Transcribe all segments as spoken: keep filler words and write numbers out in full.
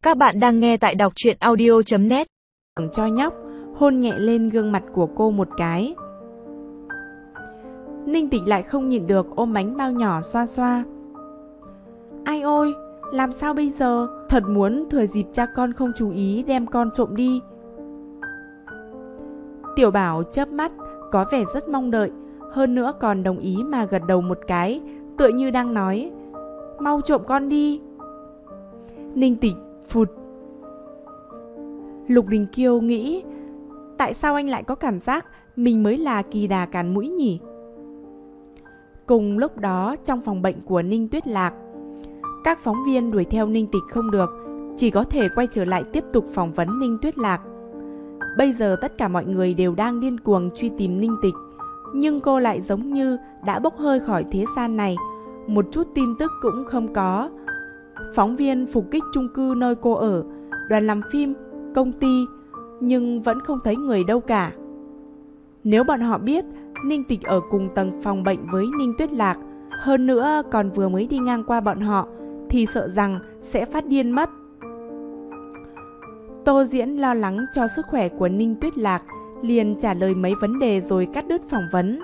Các bạn đang nghe tại đọc truyện audio chấm net. Cho nhóc, hôn nhẹ lên gương mặt của cô một cái. Ninh Tịch lại không nhịn được ôm bánh bao nhỏ xoa xoa. Ai ôi, làm sao bây giờ? Thật muốn thừa dịp cha con không chú ý đem con trộm đi. Tiểu Bảo chớp mắt, có vẻ rất mong đợi, hơn nữa còn đồng ý mà gật đầu một cái, tựa như đang nói, mau trộm con đi. Ninh Tịch phụt. Lục Đình Kiêu nghĩ, tại sao anh lại có cảm giác mình mới là kỳ đà càn mũi nhỉ? Cùng lúc đó, trong phòng bệnh của Ninh Tuyết Lạc, các phóng viên đuổi theo Ninh Tịch không được, chỉ có thể quay trở lại tiếp tục phỏng vấn Ninh Tuyết Lạc. Bây giờ tất cả mọi người đều đang điên cuồng truy tìm Ninh Tịch, nhưng cô lại giống như đã bốc hơi khỏi thế gian này, một chút tin tức cũng không có. Phóng viên phục kích chung cư nơi cô ở, đoàn làm phim, công ty, nhưng vẫn không thấy người đâu cả. Nếu bọn họ biết Ninh Tịch ở cùng tầng phòng bệnh với Ninh Tuyết Lạc, hơn nữa còn vừa mới đi ngang qua bọn họ, thì sợ rằng sẽ phát điên mất. Tô Diễn lo lắng cho sức khỏe của Ninh Tuyết Lạc, liền trả lời mấy vấn đề rồi cắt đứt phỏng vấn.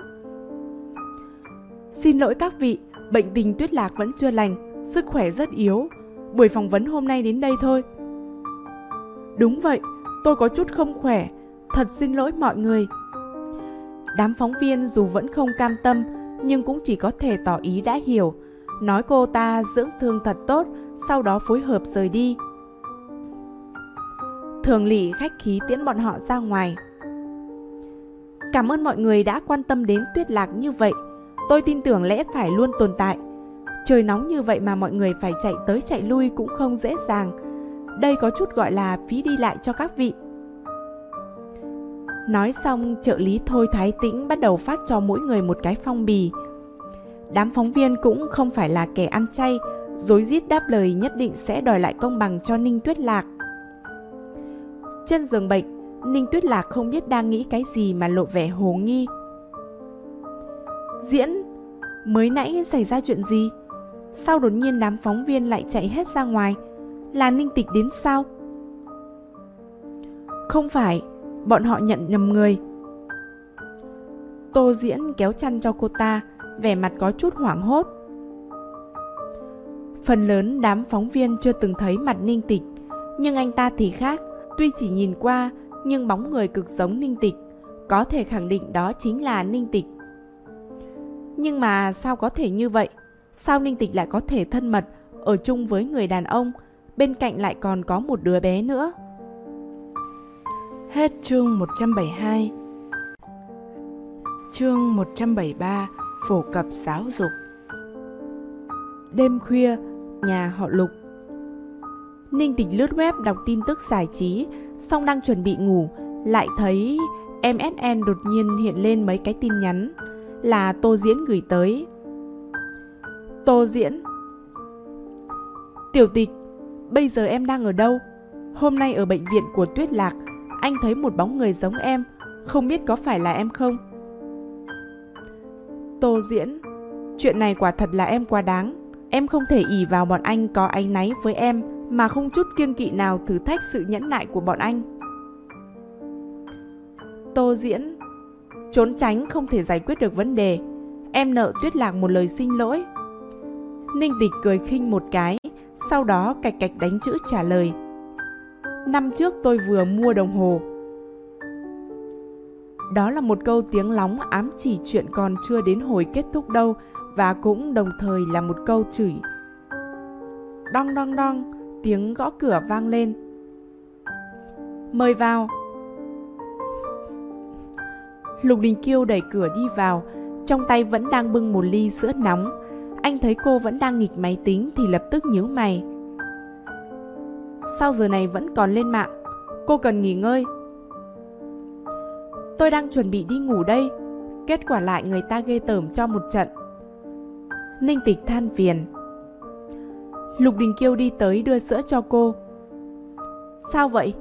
Xin lỗi các vị, bệnh tình Tuyết Lạc vẫn chưa lành, sức khỏe rất yếu. Buổi phỏng vấn hôm nay đến đây thôi. Đúng vậy, tôi có chút không khỏe, thật xin lỗi mọi người. Đám phóng viên dù vẫn không cam tâm, nhưng cũng chỉ có thể tỏ ý đã hiểu, nói cô ta dưỡng thương thật tốt, sau đó phối hợp rời đi. Thường Lị khách khí tiễn bọn họ ra ngoài. Cảm ơn mọi người đã quan tâm đến Tuyết Lạc như vậy, tôi tin tưởng lẽ phải luôn tồn tại. Trời nóng như vậy mà mọi người phải chạy tới chạy lui cũng không dễ dàng. Đây có chút gọi là phí đi lại cho các vị. Nói xong, trợ lý Thôi Thái Tĩnh bắt đầu phát cho mỗi người một cái phong bì. Đám phóng viên cũng không phải là kẻ ăn chay, rối rít đáp lời nhất định sẽ đòi lại công bằng cho Ninh Tuyết Lạc. Trên giường bệnh, Ninh Tuyết Lạc không biết đang nghĩ cái gì mà lộ vẻ hồ nghi. Diễn, mới nãy xảy ra chuyện gì? Sao đột nhiên đám phóng viên lại chạy hết ra ngoài? Là Ninh Tịch đến sao? Không phải, bọn họ nhận nhầm người. Tô Diễn kéo chăn cho cô ta, vẻ mặt có chút hoảng hốt. Phần lớn đám phóng viên chưa từng thấy mặt Ninh Tịch, nhưng anh ta thì khác. Tuy chỉ nhìn qua, nhưng bóng người cực giống Ninh Tịch, có thể khẳng định đó chính là Ninh Tịch. Nhưng mà sao có thể như vậy? Sao Ninh Tịch lại có thể thân mật ở chung với người đàn ông, bên cạnh lại còn có một đứa bé nữa? Hết chương một trăm bảy mươi hai. Chương một trăm bảy mươi ba, phổ cập giáo dục. Đêm khuya, nhà họ Lục. Ninh Tịch lướt web đọc tin tức giải trí, xong đang chuẩn bị ngủ, lại thấy em ét en đột nhiên hiện lên mấy cái tin nhắn, là Tô Diễn gửi tới. Tô Diễn: Tiểu Tịch, bây giờ em đang ở đâu? Hôm nay ở bệnh viện của Tuyết Lạc, anh thấy một bóng người giống em, không biết có phải là em không? Tô Diễn: Chuyện này quả thật là em quá đáng. Em không thể ỷ vào bọn anh có áy náy với em mà không chút kiêng kỵ nào thử thách sự nhẫn nại của bọn anh. Tô Diễn: Trốn tránh không thể giải quyết được vấn đề. Em nợ Tuyết Lạc một lời xin lỗi. Ninh Tịch cười khinh một cái, sau đó cạch cạch đánh chữ trả lời. Năm trước tôi vừa mua đồng hồ. Đó là một câu tiếng lóng ám chỉ chuyện còn chưa đến hồi kết thúc đâu, và cũng đồng thời là một câu chửi. Đong đong đong, tiếng gõ cửa vang lên. Mời vào. Lục Đình Kiêu đẩy cửa đi vào, trong tay vẫn đang bưng một ly sữa nóng. Anh thấy cô vẫn đang nghịch máy tính thì lập tức nhíu mày. Sao giờ này vẫn còn lên mạng? Cô cần nghỉ ngơi. Tôi đang chuẩn bị đi ngủ đây, kết quả lại người ta ghê tởm cho một trận. Ninh Tịch than phiền. Lục Đình Kiêu đi tới đưa sữa cho cô. Sao vậy?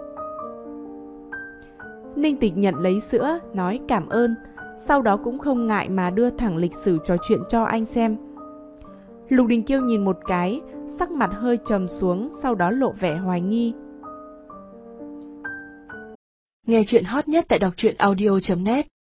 Ninh Tịch nhận lấy sữa, nói cảm ơn, sau đó cũng không ngại mà đưa thẳng lịch sử trò chuyện cho anh xem. Lục Đình Kiêu nhìn một cái, sắc mặt hơi trầm xuống, sau đó lộ vẻ hoài nghi. Nghe chuyện hot nhất tại đọc truyện audio chấm net.